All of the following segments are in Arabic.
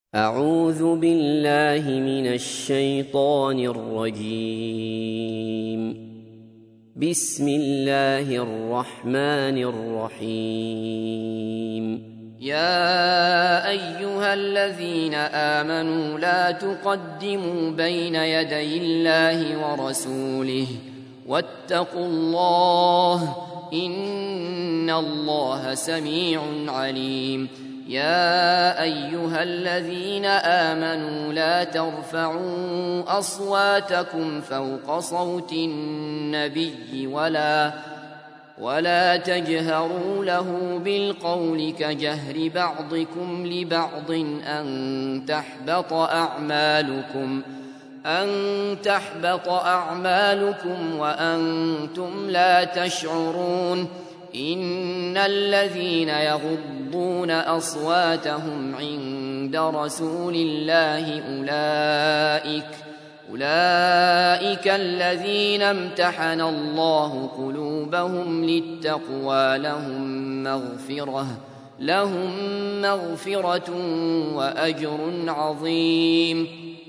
أعوذ بالله من الشيطان الرجيم. بسم الله الرحمن الرحيم. يا أيها الذين آمنوا لا تقدموا بين يدي الله ورسوله واتقوا الله إن الله سميع عليم. يا أيها الذين آمنوا لا ترفعوا أصواتكم فوق صوت النبي ولا تجهروا له بالقول كجهر بعضكم لبعض أن تحبط أعمالكم وأنتم لا تشعرون. إن الذين يغضون أصواتهم عند رسول الله أولئك الذين امتحن الله قلوبهم للتقوى لهم مغفرة وأجر عظيم.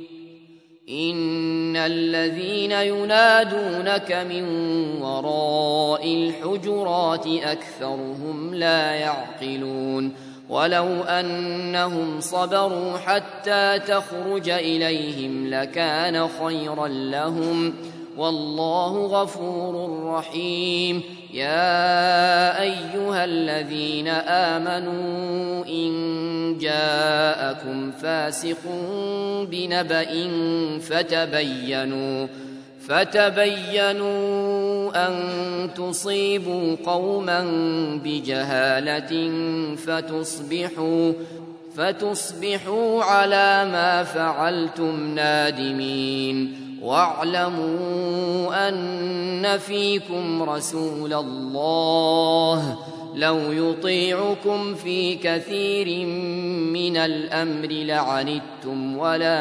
إن الذين ينادونك من وراء الحجرات أكثرهم لا يعقلون. ولو أنهم صبروا حتى تخرج إليهم لكان خيرا لهم والله غفور رحيم. يا أيها الذين آمنوا إن جاءكم فاسق بنبأ فتبينوا أن تصيبوا قوما بجهالة فتصبحوا على ما فعلتم نادمين. واعلموا أن فيكم رسول الله لو يطيعكم في كثير من الأمر لعنتم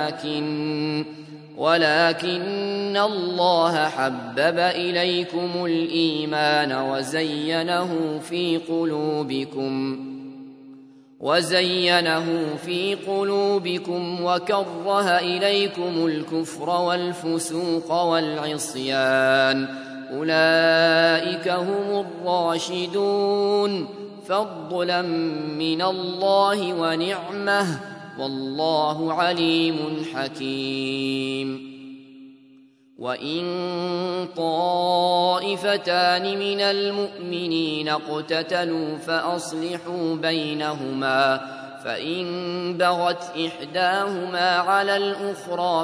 ولكن الله حبب إليكم الإيمان وزينه في قلوبكم وكره إليكم الكفر والفسوق والعصيان أولئك هم الراشدون فضلا من الله ونعمه والله عليم حكيم. وإن طائفتان من المؤمنين اقتتلوا فأصلحوا بينهما فإن بغت إحداهما على الأخرى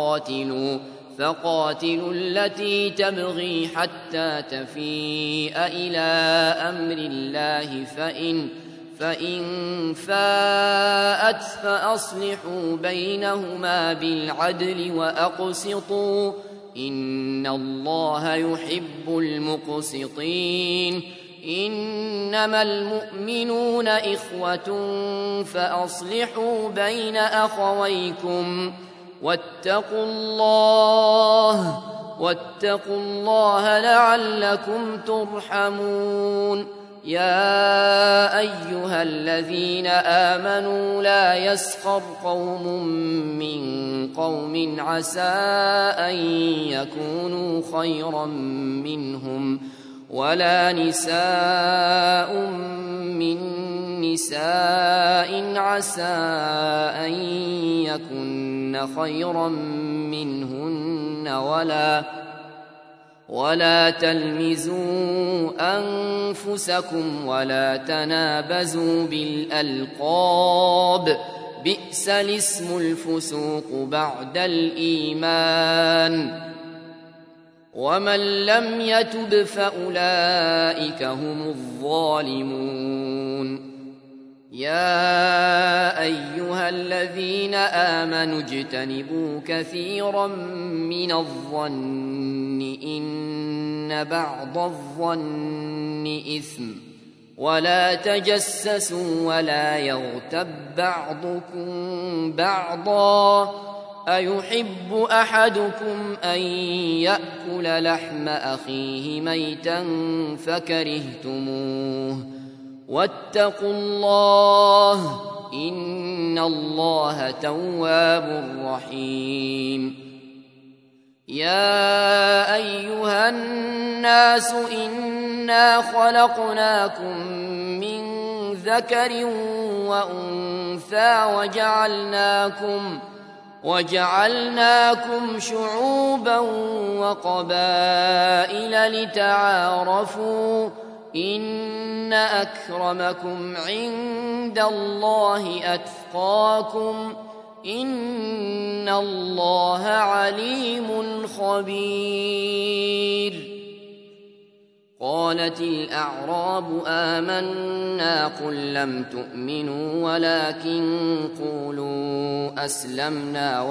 فقاتلوا التي تبغي حتى تفيء إلى أمر الله فإن فاءت فأصلحوا بينهما بالعدل وأقسطوا إن الله يحب المقسطين. إنما المؤمنون إخوة فأصلحوا بين أخويكم واتقوا الله لعلكم ترحمون. يا أيها الذين آمنوا لا يسخر قوم من قوم عسى أن يكونوا خيرا منهم ولا نساء من نساء عسى أن يكن خيرا منهن ولا تلمزوا أنفسكم ولا تنابزوا بالألقاب بئس الاسم الفسوق بعد الإيمان ومن لم يتب فأولئك هم الظالمون. يا أيها الذين آمنوا اجتنبوا كثيرا من الظن إن بعض الظن إثم ولا تجسسوا ولا يغتب بعضكم بعضا أيحب أحدكم أن يأكل لحم أخيه ميتا فكرهتموه واتقوا الله إن الله تواب رحيم. يا أيها الناس إنا خلقناكم من ذكر وأنثى وجعلناكم شعوبا وقبائل لتعارفوا إن أكرمكم عند الله أتقاكم إن الله عليم خبير. قالت الأعراب آمنا قل لم تؤمنوا ولكن قولوا أسلمنا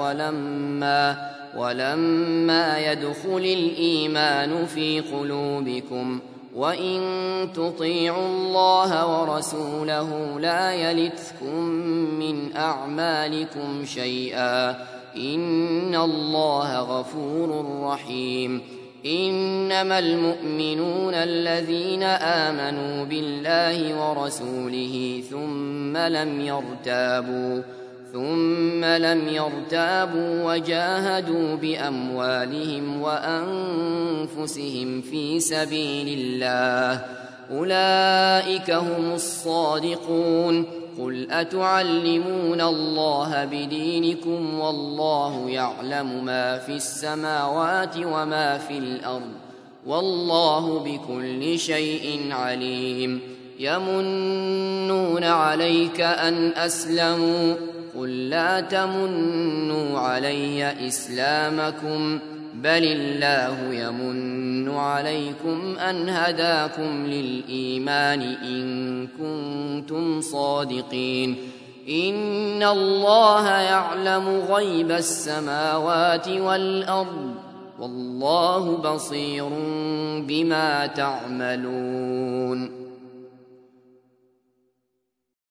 ولما يدخل الإيمان في قلوبكم وإن تطيعوا الله ورسوله لا يلتكم من أعمالكم شيئا إن الله غفور رحيم. إنما المؤمنون الذين آمنوا بالله ورسوله ثم لم يرتابوا وجاهدوا بأموالهم وأنفسهم في سبيل الله أولئك هم الصادقون. قل أتعلمون الله بدينكم والله يعلم ما في السماوات وما في الأرض والله بكل شيء عليم. يمنون عليك أن أسلموا قل لا تمنوا علي إسلامكم بل الله يمن عليكم أن هداكم للإيمان إن كنتم صادقين. إن الله يعلم غيب السماوات والأرض والله بصير بما تعملون.